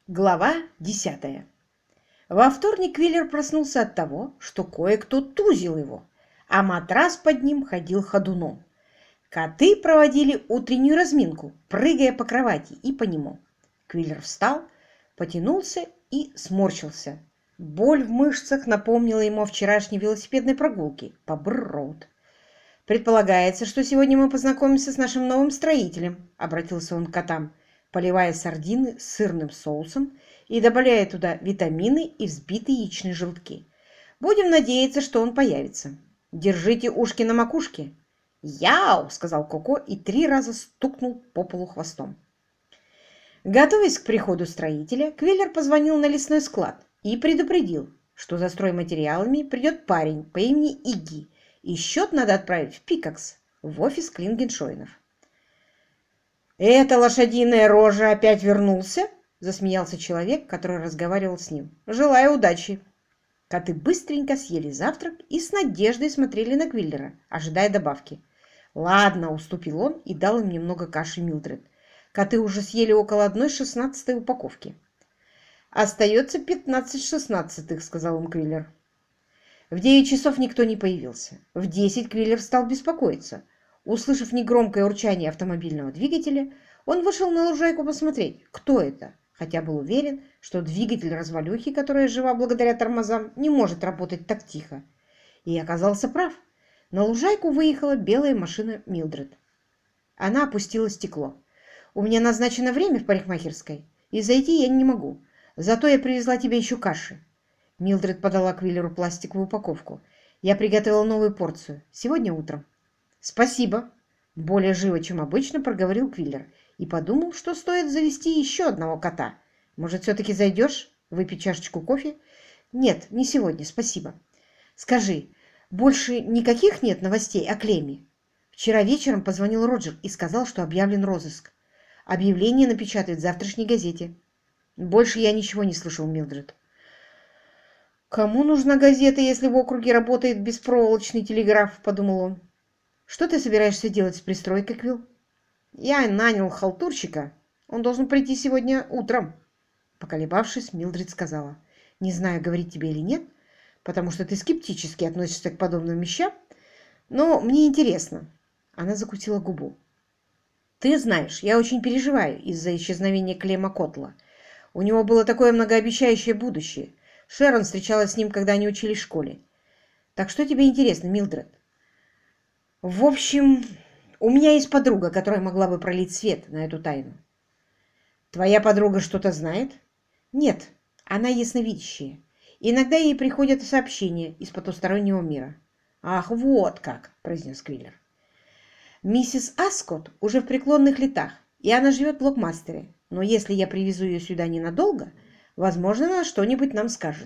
Глава 10. Во вторник Квиллер проснулся от того, что кое-кто тузил его, а матрас под ним ходил ходуном. Коты проводили утреннюю разминку, прыгая по кровати и по нему. Квиллер встал, потянулся и сморщился. Боль в мышцах напомнила ему о вчерашней велосипедной прогулке по Бр-Роуд. «Предполагается, что сегодня мы познакомимся с нашим новым строителем», — обратился он к котам, поливая сардины сырным соусом и добавляя туда витамины и взбитые яичные желтки. «Будем надеяться, что он появится. Держите ушки на макушке». «Яу!» — сказал Коко и 3 раза стукнул по полу хвостом. Готовясь к приходу строителя, Квиллер позвонил на лесной склад и предупредил, что за стройматериалами придет парень по имени Игги, и счет надо отправить в Пикакс, в офис Клингеншойнов. «Эта лошадиная рожа опять вернулся?» — засмеялся человек, который разговаривал с ним. «Желаю удачи!» Коты быстренько съели завтрак и с надеждой смотрели на Квиллера, ожидая добавки. «Ладно», — уступил он и дал им немного каши Милдред. Коты уже съели около 1/16 упаковки. «Остается 15/16», — сказал им Квиллер. В 9 часов никто не появился. В 10 Квиллер стал беспокоиться. Услышав негромкое урчание автомобильного двигателя, он вышел на лужайку посмотреть, кто это, хотя был уверен, что двигатель развалюхи, которая жива благодаря тормозам, не может работать так тихо. И оказался прав. На лужайку выехала белая машина Милдред. Она опустила стекло. «У меня назначено время в парикмахерской, и зайти я не могу. Зато я привезла тебе еще каши». Милдред подала Квиллеру пластиковую упаковку. «Я приготовила новую порцию. Сегодня утром». «Спасибо», — более живо, чем обычно, проговорил Квиллер и подумал, что стоит завести еще одного кота. «Может, все-таки зайдешь? Выпить чашечку кофе?» «Нет, не сегодня, спасибо». «Скажи, больше никаких нет новостей о Клеме?» «Вчера вечером позвонил Роджер и сказал, что объявлен розыск. Объявление напечатают в завтрашней газете». «Больше я ничего не слышал, Милдред». «Кому нужна газета, если в округе работает беспроволочный телеграф?» – подумал он. «Что ты собираешься делать с пристройкой, Квилл?» «Я нанял халтурщика. Он должен прийти сегодня утром». Поколебавшись, Милдред сказала: «Не знаю, говорить тебе или нет, потому что ты скептически относишься к подобным вещам, но мне интересно». Она закусила губу. «Ты знаешь, я очень переживаю из-за исчезновения Клема Котла. У него было такое многообещающее будущее. Шерон встречалась с ним, когда они учились в школе. Так что тебе интересно, Милдред?» «В общем, у меня есть подруга, которая могла бы пролить свет на эту тайну». «Твоя подруга что-то знает?» «Нет, она ясновидящая. Иногда ей приходят сообщения из потустороннего мира». «Ах, вот как!» – произнес Квиллер. «Миссис Аскотт уже в преклонных летах, и она живет в Локмастере. Но если я привезу ее сюда ненадолго, возможно, она что-нибудь нам скажет».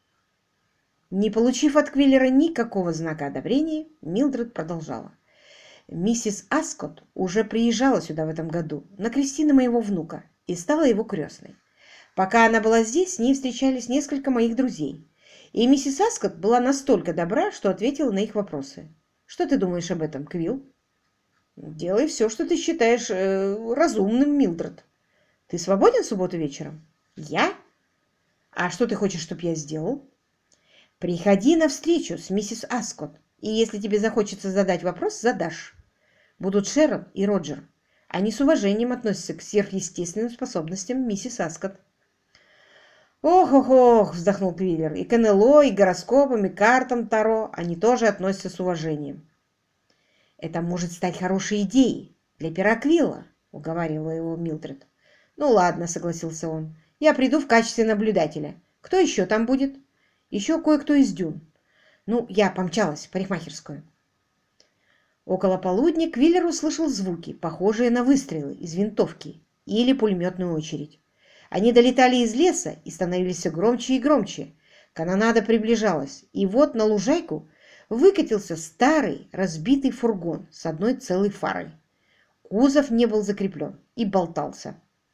Не получив от Квиллера никакого знака одобрения, Милдред продолжала. «Миссис Аскотт уже приезжала сюда в этом году на крестины моего внука и стала его крестной. Пока она была здесь, с ней встречались несколько моих друзей. И миссис Аскотт была настолько добра, что ответила на их вопросы. Что ты думаешь об этом, Квилл?» «Делай все, что ты считаешь разумным, Милдред. Ты свободен в субботу вечером?» «Я? А что ты хочешь, чтобы я сделал?» «Приходи на встречу с миссис Аскотт, и если тебе захочется задать вопрос, задашь. Будут Шерон и Роджер. Они с уважением относятся к сверхъестественным способностям миссис Аскотт». «Ох-ох-ох!» – вздохнул Квиллер. «И к НЛО, и к гороскопам, и к картам Таро они тоже относятся с уважением». «Это может стать хорошей идеей для пера Квилла», – уговаривала его Милдред. «Ну ладно», – согласился он. «Я приду в качестве наблюдателя. Кто еще там будет?» «Еще кое-кто из Дюн. Ну, я помчалась в парикмахерскую». Около полудня Квиллер услышал звуки, похожие на выстрелы из винтовки или пулеметную очередь. Они долетали из леса и становились все громче и громче. Канонада приближалась, и вот на лужайку выкатился старый разбитый фургон с одной целой фарой. Кузов не был закреплен и болтался.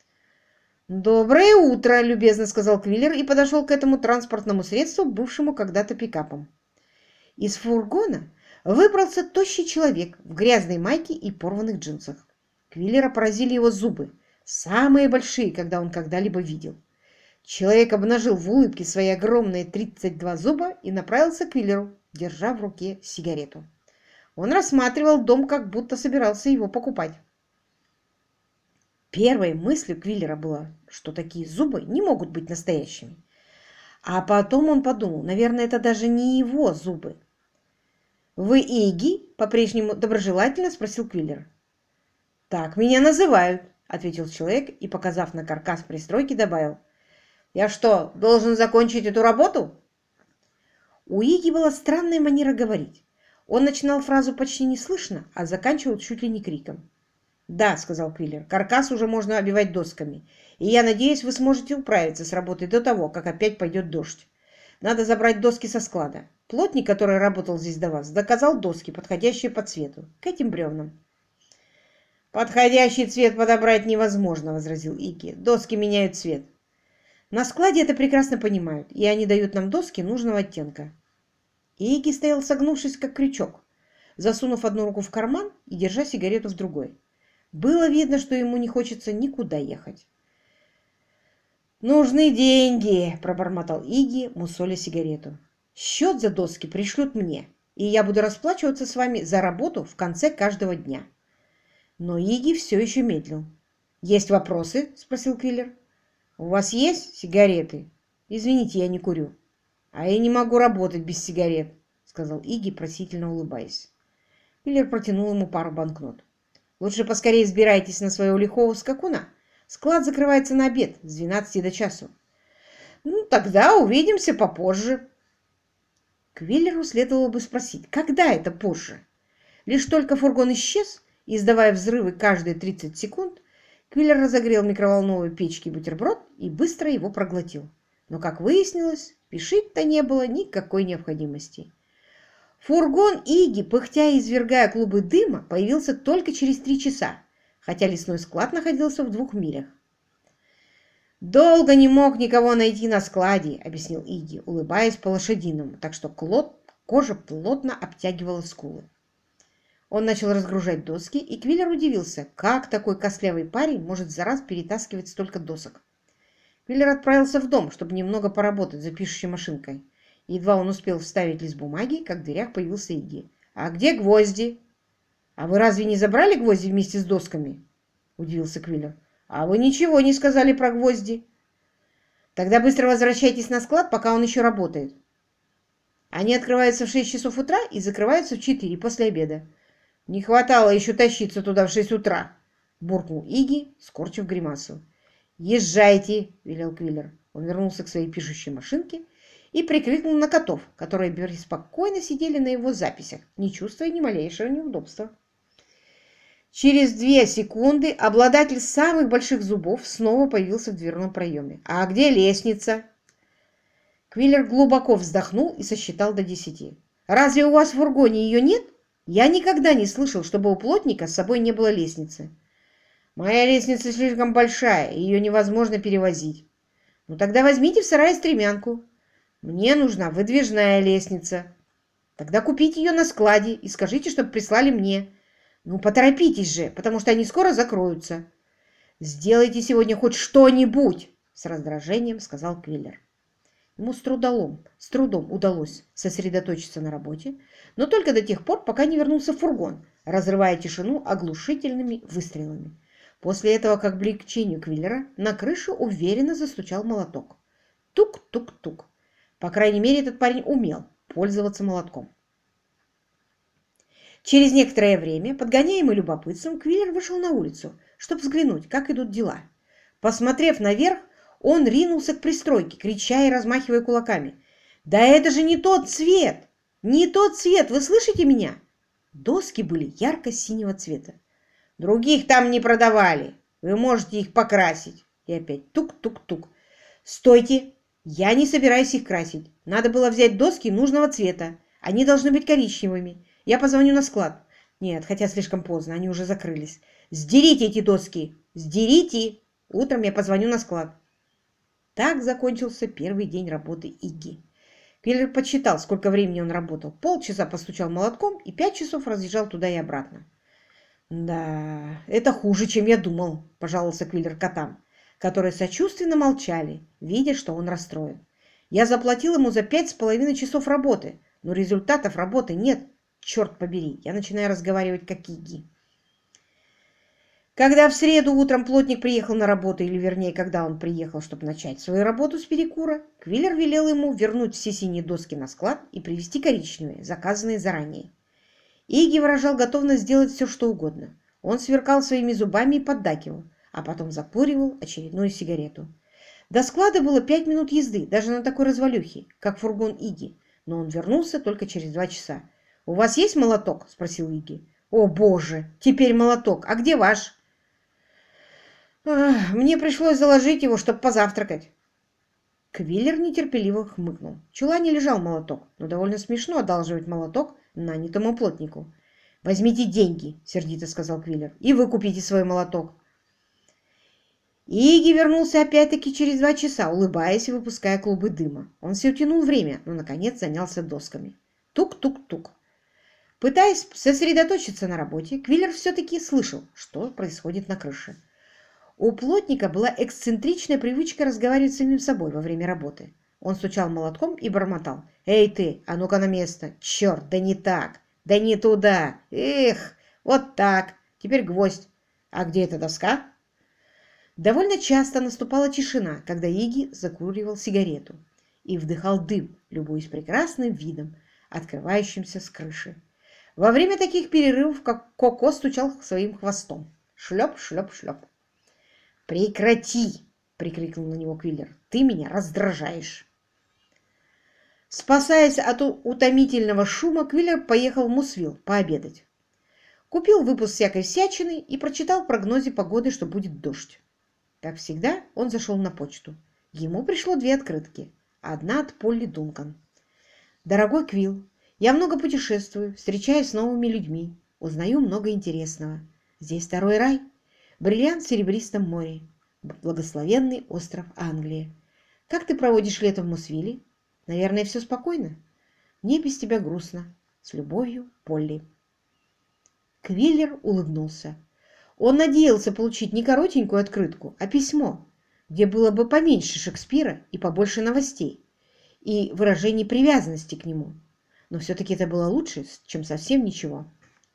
«Доброе утро!» – любезно сказал Квиллер и подошел к этому транспортному средству, бывшему когда-то пикапом. Из фургона выбрался тощий человек в грязной майке и порванных джинсах. Квиллера поразили его зубы, самые большие, когда он когда-либо видел. Человек обнажил в улыбке свои огромные 32 зуба и направился к Квиллеру, держа в руке сигарету. Он рассматривал дом, как будто собирался его покупать. Первой мыслью Квиллера было, что такие зубы не могут быть настоящими. А потом он подумал, наверное, это даже не его зубы. «Вы Игги?» – по-прежнему доброжелательно спросил Квиллер. «Так меня называют», – ответил человек и, показав на каркас пристройки, добавил. «Я что, должен закончить эту работу?» У Игги была странная манера говорить. Он начинал фразу почти неслышно, а заканчивал чуть ли не криком. «Да», — сказал Квиллер, — «каркас уже можно обивать досками, и я надеюсь, вы сможете управиться с работой до того, как опять пойдет дождь. Надо забрать доски со склада. Плотник, который работал здесь до вас, заказал доски, подходящие по цвету, к этим бревнам». «Подходящий цвет подобрать невозможно», — возразил Игги. «Доски меняют цвет». «На складе это прекрасно понимают, и они дают нам доски нужного оттенка». Игги стоял, согнувшись, как крючок, засунув одну руку в карман и держа сигарету в другой. Было видно, что ему не хочется никуда ехать. «Нужны деньги», – пробормотал Игги, мусоля сигарету. «Счет за доски пришлют мне, и я буду расплачиваться с вами за работу в конце каждого дня». Но Игги все еще медлил. «Есть вопросы?» – спросил Квиллер. «У вас есть сигареты?» «Извините, я не курю». «А я не могу работать без сигарет», – сказал Игги, просительно улыбаясь. Квиллер протянул ему пару банкнот. «Лучше поскорее сбирайтесь на своего лихого скакуна. Склад закрывается на обед с 12 до часу». «Ну, тогда увидимся попозже». Квиллеру следовало бы спросить, когда это позже. Лишь только фургон исчез, издавая взрывы каждые 30 секунд, Квиллер разогрел в микроволновой печке бутерброд и быстро его проглотил. Но, как выяснилось, спешить-то не было никакой необходимости. Фургон Игги, пыхтя и извергая клубы дыма, появился только через 3 часа, хотя лесной склад находился в 2 милях. «Долго не мог никого найти на складе», — объяснил Игги, улыбаясь по-лошадиному, так что кожа плотно обтягивала скулы. Он начал разгружать доски, и Квиллер удивился, как такой костлявый парень может за раз перетаскивать столько досок. Квиллер отправился в дом, чтобы немного поработать за пишущей машинкой. Едва он успел вставить лист бумаги, как в дверях появился Игги. «А где гвозди?» «А вы разве не забрали гвозди вместе с досками?» – удивился Квиллер. «А вы ничего не сказали про гвозди». «Тогда быстро возвращайтесь на склад, пока он еще работает. Они открываются в 6 часов утра и закрываются в 4 после обеда». «Не хватало еще тащиться туда в 6 утра», – буркнул Игги, скорчив гримасу. «Езжайте», – велел Квиллер. Он вернулся к своей пишущей машинке и прикрикнул на котов, которые беспокойно сидели на его записях, не чувствуя ни малейшего неудобства. Через 2 секунды обладатель самых больших зубов снова появился в дверном проеме. «А где лестница?» Квиллер глубоко вздохнул и сосчитал до 10. «Разве у вас в фургоне ее нет? Я никогда не слышал, чтобы у плотника с собой не было лестницы». «Моя лестница слишком большая, ее невозможно перевозить». «Ну тогда возьмите в сарае стремянку». «Мне нужна выдвижная лестница». «Тогда купите ее на складе и скажите, чтобы прислали мне». «Ну поторопитесь же, потому что они скоро закроются». «Сделайте сегодня хоть что-нибудь», — с раздражением сказал Квиллер. Ему с трудом удалось сосредоточиться на работе, но только до тех пор, пока не вернулся фургон, разрывая тишину оглушительными выстрелами. После этого, к облегчению Квиллера, на крышу уверенно застучал молоток. Тук-тук-тук. По крайней мере, этот парень умел пользоваться молотком. Через некоторое время, подгоняемый любопытством, Квиллер вышел на улицу, чтобы взглянуть, как идут дела. Посмотрев наверх, он ринулся к пристройке, крича и размахивая кулаками. «Да это же не тот цвет! Не тот цвет! Вы слышите меня?» Доски были ярко-синего цвета. «Других там не продавали. Вы можете их покрасить». И опять тук-тук-тук. «Стойте! Я не собираюсь их красить. Надо было взять доски нужного цвета. Они должны быть коричневыми. Я позвоню на склад». «Нет, хотя слишком поздно, они уже закрылись». «Сдерите эти доски! Сдерите! Утром я позвоню на склад». Так закончился первый день работы Игги. Квиллер подсчитал, сколько времени он работал. Полчаса постучал молотком и 5 часов разъезжал туда и обратно. «Да, это хуже, чем я думал», – пожаловался Квиллер котам. которые сочувственно молчали, видя, что он расстроен. Я заплатил ему за 5,5 часов работы, но результатов работы нет. Черт побери, я начинаю разговаривать как Игги. Когда в среду утром плотник приехал на работу, или вернее, когда он приехал, чтобы начать свою работу с перекура, Квиллер велел ему вернуть все синие доски на склад и привезти коричневые, заказанные заранее. Игги выражал готовность сделать все, что угодно. Он сверкал своими зубами и поддакивал, а потом закуривал очередную сигарету. До склада было 5 минут езды, даже на такой развалюхе, как фургон Игги, но он вернулся только через 2 часа. «У вас есть молоток?» – спросил Игги. «О, боже! Теперь молоток! А где ваш?» «Мне пришлось заложить его, чтобы позавтракать». Квиллер нетерпеливо хмыкнул. В чулане лежал молоток, но довольно смешно одалживать молоток нанятому плотнику. «Возьмите деньги», — сердито сказал Квиллер, — «и вы купите свой молоток». Игги вернулся опять-таки через 2 часа, улыбаясь и выпуская клубы дыма. Он все тянул время, но, наконец, занялся досками. Тук-тук-тук. Пытаясь сосредоточиться на работе, Квиллер все-таки слышал, что происходит на крыше. У плотника была эксцентричная привычка разговаривать с самим собой во время работы. Он стучал молотком и бормотал. «Эй ты, а ну-ка на место! Черт, да не так! Да не туда! Эх, вот так! Теперь гвоздь! А где эта доска?» Довольно часто наступала тишина, когда Игги закуривал сигарету и вдыхал дым, любуясь прекрасным видом, открывающимся с крыши. Во время таких перерывов Коко стучал своим хвостом. Шлеп, шлеп, шлеп. «Прекрати!» — прикрикнул на него Квиллер. «Ты меня раздражаешь!» Спасаясь от утомительного шума, Квиллер поехал в Мусвилл пообедать. Купил выпуск всякой всячины и прочитал в прогнозе погоды, что будет дождь. Как всегда, он зашел на почту. Ему пришло 2 открытки. Одна от Полли Дункан. «Дорогой Квилл, я много путешествую, встречаюсь с новыми людьми, узнаю много интересного. Здесь второй рай. Бриллиант в серебристом море. Благословенный остров Англии. Как ты проводишь лето в Мусвилле? Наверное, все спокойно? Мне без тебя грустно. С любовью, Полли». Квиллер улыбнулся. Он надеялся получить не коротенькую открытку, а письмо, где было бы поменьше Шекспира и побольше новостей, и выражений привязанности к нему. Но все-таки это было лучше, чем совсем ничего.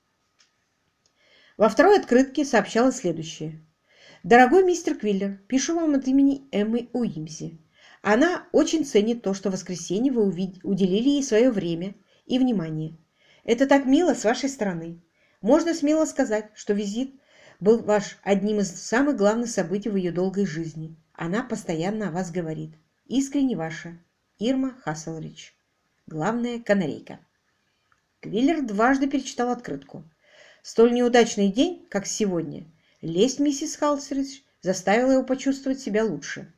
Во второй открытке сообщалось следующее. «Дорогой мистер Квиллер, пишу вам от имени Эммы Уимзи. Она очень ценит то, что в воскресенье вы уделили ей свое время и внимание. Это так мило с вашей стороны. Можно смело сказать, что визит был ваш одним из самых главных событий в ее долгой жизни. Она постоянно о вас говорит. Искренне ваша, Ирма Хасселридж. Главная канарейка». Квиллер дважды перечитал открытку. Столь неудачный день, как сегодня, лесть миссис Хасселридж заставила его почувствовать себя лучше.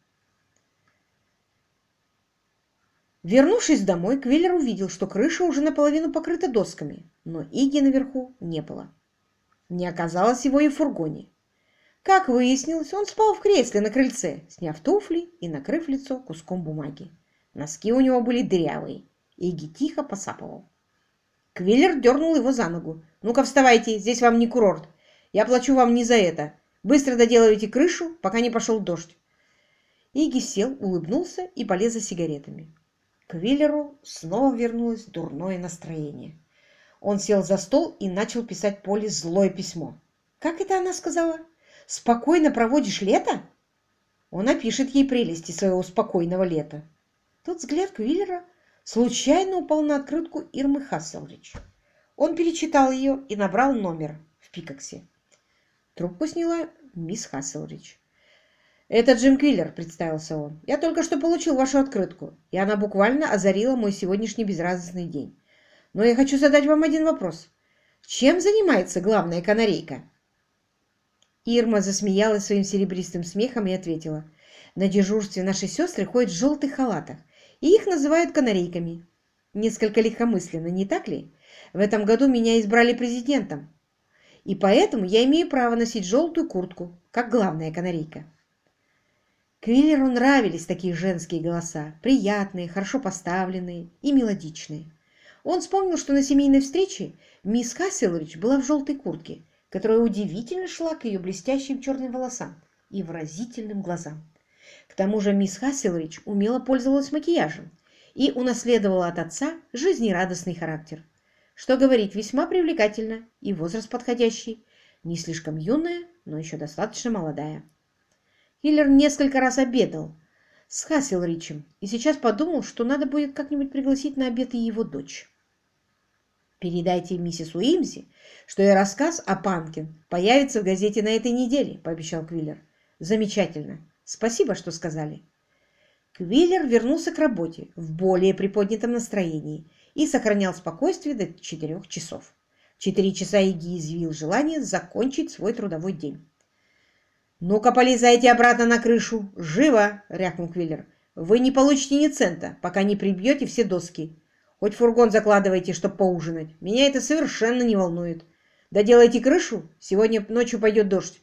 Вернувшись домой, Квиллер увидел, что крыша уже наполовину покрыта досками, но Игги наверху не было. Не оказалось его и в фургоне. Как выяснилось, он спал в кресле на крыльце, сняв туфли и накрыв лицо куском бумаги. Носки у него были дырявые. Игги тихо посапывал. Квиллер дернул его за ногу. «Ну-ка, вставайте, здесь вам не курорт. Я плачу вам не за это. Быстро доделывайте крышу, пока не пошел дождь». Игги сел, улыбнулся и полез за сигаретами. Квиллеру снова вернулось дурное настроение. Он сел за стол и начал писать Полли злое письмо. Как это она сказала? «Спокойно проводишь лето?» Он опишет ей прелести своего спокойного лета. Тот взгляд Квиллера случайно упал на открытку Ирмы Хасселридж. Он перечитал ее и набрал номер в Пикаксе. Трубку сняла мисс Хасселридж. «Это Джим Квиллер», — представился он. «Я только что получил вашу открытку, и она буквально озарила мой сегодняшний безрадостный день. Но я хочу задать вам один вопрос. Чем занимается главная канарейка?» Ирма засмеялась своим серебристым смехом и ответила. «На дежурстве наши сестры ходят в желтых халатах, и их называют канарейками. Несколько легкомысленно, не так ли? В этом году меня избрали президентом, и поэтому я имею право носить желтую куртку, как главная канарейка». Квиллеру нравились такие женские голоса, приятные, хорошо поставленные и мелодичные. Он вспомнил, что на семейной встрече мисс Хасселридж была в желтой куртке, которая удивительно шла к ее блестящим черным волосам. и выразительным глазам. К тому же мисс Хасселридж умело пользовалась макияжем и унаследовала от отца жизнерадостный характер. Что говорить, весьма привлекательно и возраст подходящий, не слишком юная, но еще достаточно молодая. Киллер несколько раз обедал с Хасселричем и сейчас подумал, что надо будет как-нибудь пригласить на обед и его дочь. «Передайте миссис Уимзи, что и рассказ о Панкин появится в газете на этой неделе», — пообещал Квиллер. «Замечательно. Спасибо, что сказали». Квиллер вернулся к работе в более приподнятом настроении и сохранял спокойствие до 4 часов. В 4 часа Игги изъявил желание закончить свой трудовой день. «Ну-ка, полезайте обратно на крышу! Живо!» — рявкнул Квиллер. «Вы не получите ни цента, пока не прибьете все доски. Хоть фургон закладывайте, чтобы поужинать. Меня это совершенно не волнует. Доделайте крышу, сегодня ночью пойдет дождь».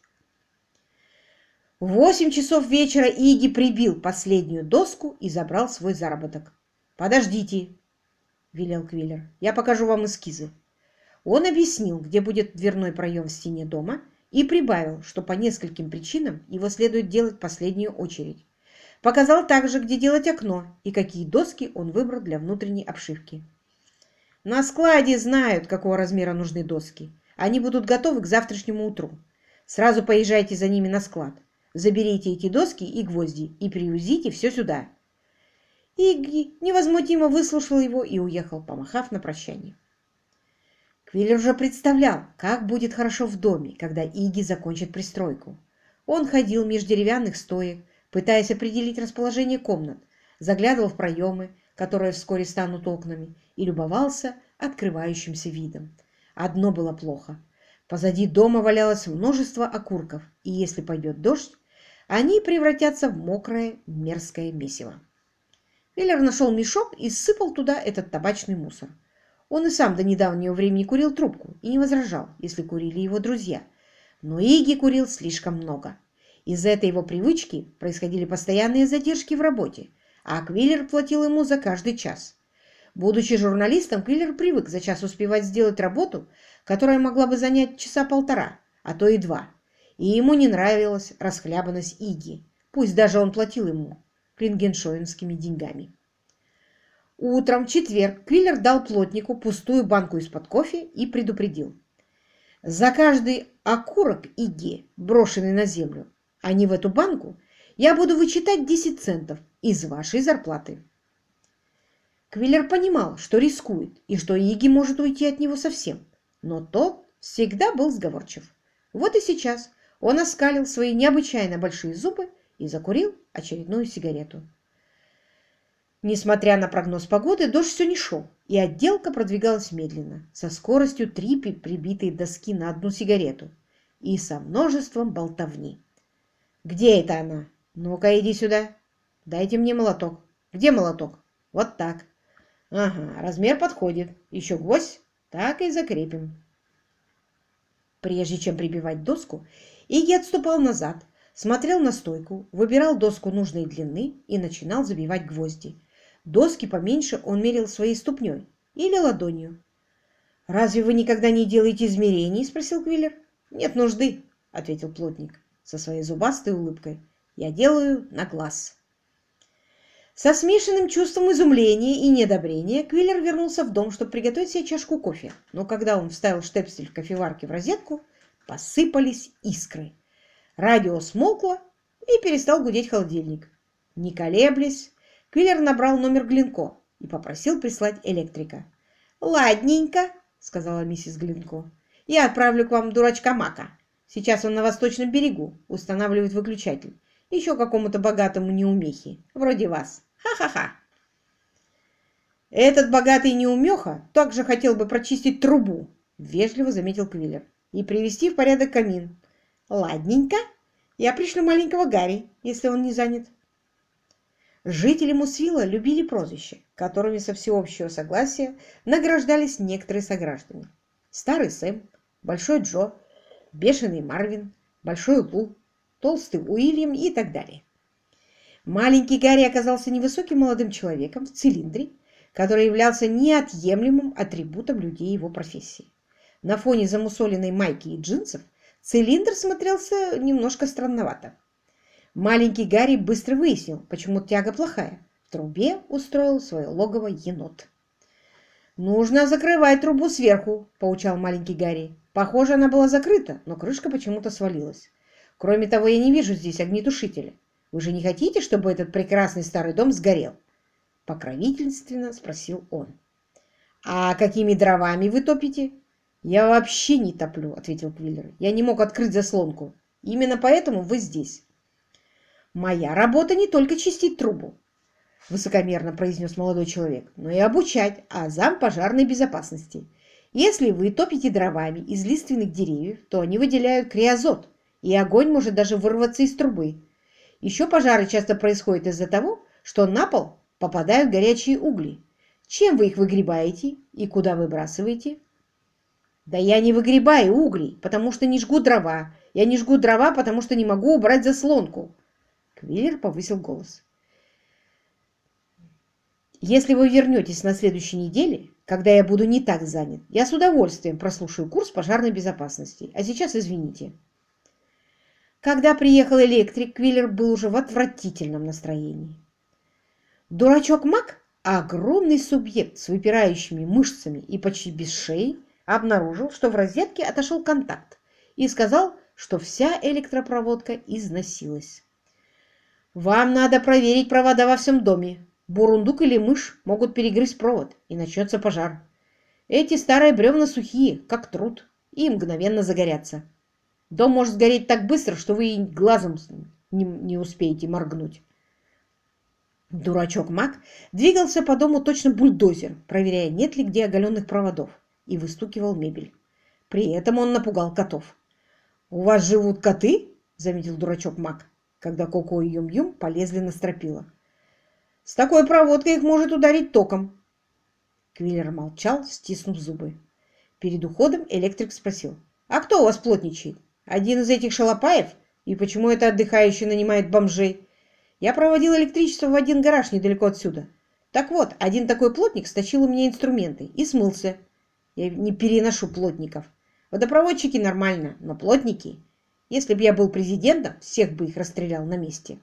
В 8 часов вечера Игги прибил последнюю доску и забрал свой заработок. «Подождите», — велел Квиллер, — «я покажу вам эскизы». Он объяснил, где будет дверной проем в стене дома, и прибавил, что по нескольким причинам его следует делать в последнюю очередь. Показал также, где делать окно и какие доски он выбрал для внутренней обшивки. «На складе знают, какого размера нужны доски. Они будут готовы к завтрашнему утру. Сразу поезжайте за ними на склад. Заберите эти доски и гвозди и привезите все сюда». Игги невозмутимо выслушал его и уехал, помахав на прощание. Квиллер уже представлял, как будет хорошо в доме, когда Игги закончит пристройку. Он ходил меж деревянных стоек, пытаясь определить расположение комнат, заглядывал в проемы, которые вскоре станут окнами, и любовался открывающимся видом. Одно было плохо. Позади дома валялось множество окурков, и если пойдет дождь, они превратятся в мокрое мерзкое месиво. Квиллер нашел мешок и сыпал туда этот табачный мусор. Он и сам до недавнего времени курил трубку и не возражал, если курили его друзья. Но Игги курил слишком много. Из-за этой его привычки происходили постоянные задержки в работе, а Квиллер платил ему за каждый час. Будучи журналистом, Квиллер привык за час успевать сделать работу, которая могла бы занять часа полтора, а то и 2. И ему не нравилась расхлябанность Игги, пусть даже он платил ему клингеншоинскими деньгами. Утром в четверг Квиллер дал плотнику пустую банку из-под кофе и предупредил: «За каждый окурок Игги, брошенный на землю, а не в эту банку, я буду вычитать 10 центов из вашей зарплаты». Квиллер понимал, что рискует и что Игги может уйти от него совсем, но тот всегда был сговорчив. Вот и сейчас он оскалил свои необычайно большие зубы и закурил очередную сигарету. Несмотря на прогноз погоды, дождь все не шел, и отделка продвигалась медленно, со скоростью 3 прибитые доски на одну сигарету и со множеством болтовни. «Где это она? Ну-ка, иди сюда. Дайте мне молоток. Где молоток? Вот так. Ага, размер подходит. Еще гвоздь. Так и закрепим». Прежде чем прибивать доску, Игги отступал назад, смотрел на стойку, выбирал доску нужной длины и начинал забивать гвозди. Доски поменьше он мерил своей ступней или ладонью. «Разве вы никогда не делаете измерений?» – спросил Квиллер. «Нет нужды», – ответил плотник со своей зубастой улыбкой. «Я делаю на глаз». Со смешанным чувством изумления и неодобрения Квиллер вернулся в дом, чтобы приготовить себе чашку кофе. Но когда он вставил штепсель в кофеварке в розетку, посыпались искры. Радио смолкло и перестал гудеть холодильник. Не колеблясь, Квиллер набрал номер Глинко и попросил прислать электрика. «Ладненько», — сказала миссис Глинко. «Я отправлю к вам дурачка Мака. Сейчас он на восточном берегу устанавливает выключатель. Еще какому-то богатому неумехе, вроде вас. Ха-ха-ха». «Этот богатый неумеха также хотел бы прочистить трубу», — вежливо заметил Квиллер, «и привести в порядок камин». «Ладненько. Я пришлю маленького Гарри, если он не занят». Жители Мусвилла любили прозвища, которыми со всеобщего согласия награждались некоторые сограждане. Старый Сэм, Большой Джо, Бешеный Марвин, Большой Лу, Толстый Уильям и так далее. Маленький Гарри оказался невысоким молодым человеком в цилиндре, который являлся неотъемлемым атрибутом людей его профессии. На фоне замусоленной майки и джинсов цилиндр смотрелся немножко странновато. Маленький Гарри быстро выяснил, почему тяга плохая. В трубе устроил свое логово енот. «Нужно закрывать трубу сверху», – поучал маленький Гарри. Похоже, она была закрыта, но крышка почему-то свалилась. Кроме того, я не вижу здесь огнетушителя. Вы же не хотите, чтобы этот прекрасный старый дом сгорел? Покровительственно спросил он. «А какими дровами вы топите?» «Я вообще не топлю», — ответил Квиллер. «Я не мог открыть заслонку. Именно поэтому вы здесь». «Моя работа не только чистить трубу», — высокомерно произнес молодой человек, «но и обучать азам пожарной безопасности. Если вы топите дровами из лиственных деревьев, то они выделяют криозот, и огонь может даже вырваться из трубы. Еще пожары часто происходят из-за того, что на пол попадают горячие угли. Чем вы их выгребаете и куда выбрасываете?» «Да я не выгребаю угли, потому что не жгу дрова. Я не жгу дрова, потому что не могу убрать заслонку». Квиллер повысил голос. «Если вы вернетесь на следующей неделе, когда я буду не так занят, я с удовольствием прослушаю курс пожарной безопасности. А сейчас извините». Когда приехал электрик, Квиллер был уже в отвратительном настроении. Дурачок Мак, огромный субъект с выпирающими мышцами и почти без шеи, обнаружил, что в розетке отошел контакт, и сказал, что вся электропроводка износилась. «Вам надо проверить провода во всем доме. Бурундук или мышь могут перегрызть провод, и начнется пожар. Эти старые бревна сухие, как труд, и мгновенно загорятся. Дом может сгореть так быстро, что вы и глазом не успеете моргнуть». Дурачок Мак двигался по дому точно бульдозер, проверяя, нет ли где оголенных проводов, и выстукивал мебель. При этом он напугал котов. «У вас живут коты?» — заметил дурачок Мак, когда Коко и Юм-Юм полезли на стропила. «С такой проводкой их может ударить током». Квиллер молчал, стиснув зубы. Перед уходом электрик спросил: «А кто у вас плотничает? Один из этих шалопаев? И почему это отдыхающий нанимает бомжей? Я проводил электричество в один гараж недалеко отсюда. Так вот, один такой плотник стащил у меня инструменты и смылся. Я не переношу плотников. Водопроводчики нормально, но плотники... Если бы я был президентом, всех бы их расстрелял на месте».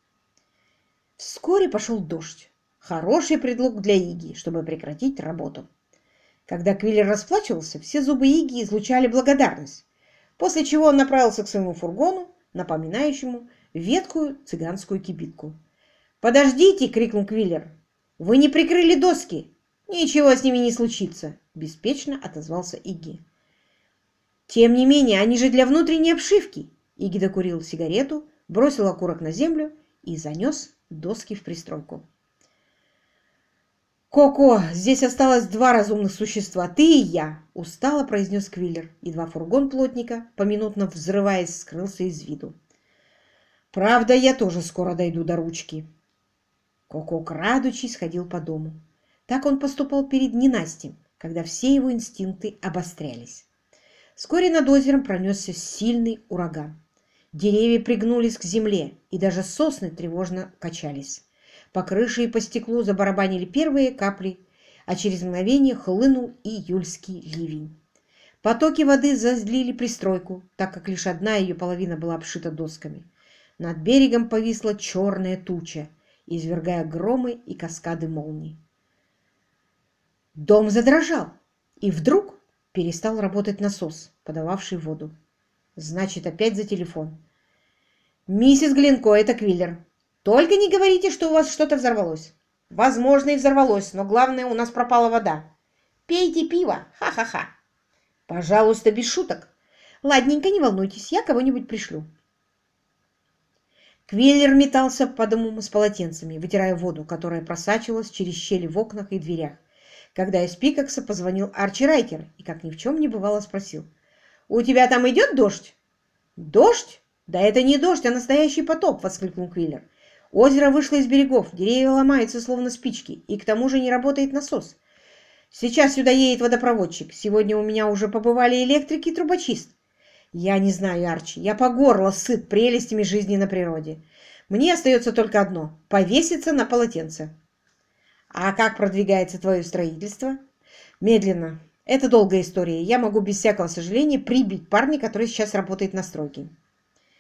Вскоре пошел дождь. Хороший предлог для Игги, чтобы прекратить работу. Когда Квиллер расплачивался, все зубы Игги излучали благодарность, после чего он направился к своему фургону, напоминающему ветхую цыганскую кибитку. «Подождите!» — крикнул Квиллер. «Вы не прикрыли доски!» «Ничего с ними не случится!» — беспечно отозвался Игги. «Тем не менее, они же для внутренней обшивки!» Игги докурил сигарету, бросил окурок на землю и занес доски в пристройку. «Коко, здесь осталось два разумных существа, ты и я!» — устало произнес Квиллер, едва фургон плотника, поминутно взрываясь, скрылся из виду. «Правда, я тоже скоро дойду до ручки». Коко, крадучись, ходил по дому. Так он поступал перед ненастьем, когда все его инстинкты обострялись. Вскоре над озером пронесся сильный ураган. Деревья пригнулись к земле, и даже сосны тревожно качались. По крыше и по стеклу забарабанили первые капли, а через мгновение хлынул июльский ливень. Потоки воды залили пристройку, так как лишь одна ее половина была обшита досками. Над берегом повисла черная туча, извергая громы и каскады молний. Дом задрожал, и вдруг перестал работать насос, подававший воду. Значит, опять за телефон. «Миссис Глинко, это Квиллер. Только не говорите, что у вас что-то взорвалось. Возможно, и взорвалось, но главное, у нас пропала вода. Пейте пиво, ха-ха-ха. Пожалуйста, без шуток. Ладненько, не волнуйтесь, я кого-нибудь пришлю». Квиллер метался по дому с полотенцами, вытирая воду, которая просачивалась через щели в окнах и дверях, когда из Пикакса позвонил Арчи Райкер и, как ни в чем не бывало, спросил: «У тебя там идет дождь?» «Дождь? Да это не дождь, а настоящий потоп!» — воскликнул Квиллер. «Озеро вышло из берегов, деревья ломаются, словно спички, и к тому же не работает насос. Сейчас сюда едет водопроводчик. Сегодня у меня уже побывали электрик и трубочист. Я не знаю, Арчи, я по горло сыт прелестями жизни на природе. Мне остается только одно — повеситься на полотенце». «А как продвигается твое строительство?» «Медленно. Это долгая история. Я могу без всякого сожаления прибить парня, который сейчас работает на стройке».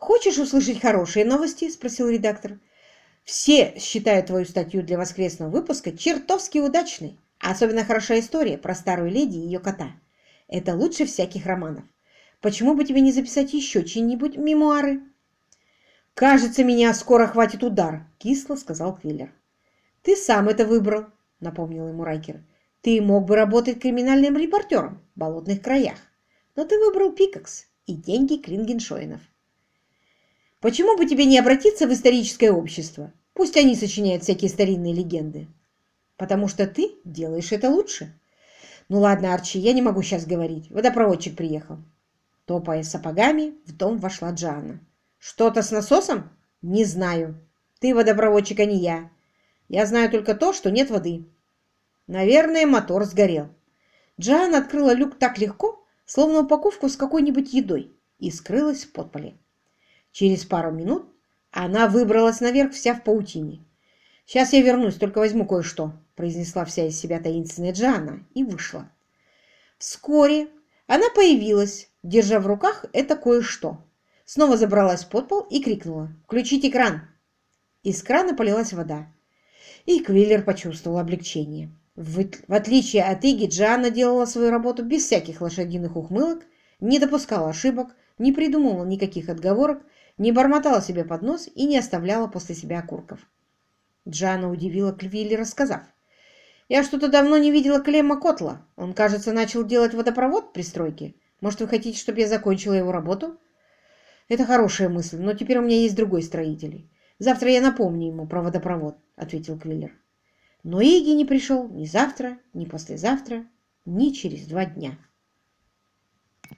«Хочешь услышать хорошие новости?» – спросил редактор. «Все считают твою статью для воскресного выпуска чертовски удачной. Особенно хороша история про старую леди и ее кота. Это лучше всяких романов. Почему бы тебе не записать еще чьи-нибудь мемуары?» «Кажется, меня скоро хватит удар», — кисло сказал Квиллер. «Ты сам это выбрал», — напомнил ему Райкер. «Ты мог бы работать криминальным репортером в болотных краях, но ты выбрал Пикакс и деньги Клингеншоинов. Почему бы тебе не обратиться в историческое общество? Пусть они сочиняют всякие старинные легенды. Потому что ты делаешь это лучше». «Ну ладно, Арчи, я не могу сейчас говорить. Водопроводчик приехал». Топая сапогами, в дом вошла Джоанна. «Что-то с насосом?» «Не знаю. Ты водопроводчик, а не я. Я знаю только то, что нет воды. Наверное, мотор сгорел». Джоанна открыла люк так легко, словно упаковку с какой-нибудь едой, и скрылась в подполе. Через пару минут она выбралась наверх вся в паутине. «Сейчас я вернусь, только возьму кое-что», — произнесла вся из себя таинственная Джоанна и вышла. Вскоре она появилась, держа в руках это кое-что. Снова забралась в подпол и крикнула: «Включите кран!» Из крана полилась вода. И Квиллер почувствовал облегчение. В отличие от Иги, Джоанна делала свою работу без всяких лошадиных ухмылок, не допускала ошибок, не придумывала никаких отговорок, не бормотала себе под нос и не оставляла после себя окурков. Джоанна удивила Квиллера, сказав: «Я что-то давно не видела Клемма Котла. Он, кажется, начал делать водопровод при стройке. Может, вы хотите, чтобы я закончила его работу?» «Это хорошая мысль, но теперь у меня есть другой строитель. Завтра я напомню ему про водопровод», — ответил Квиллер. Но Иги не пришел ни завтра, ни послезавтра, ни через 2 дня.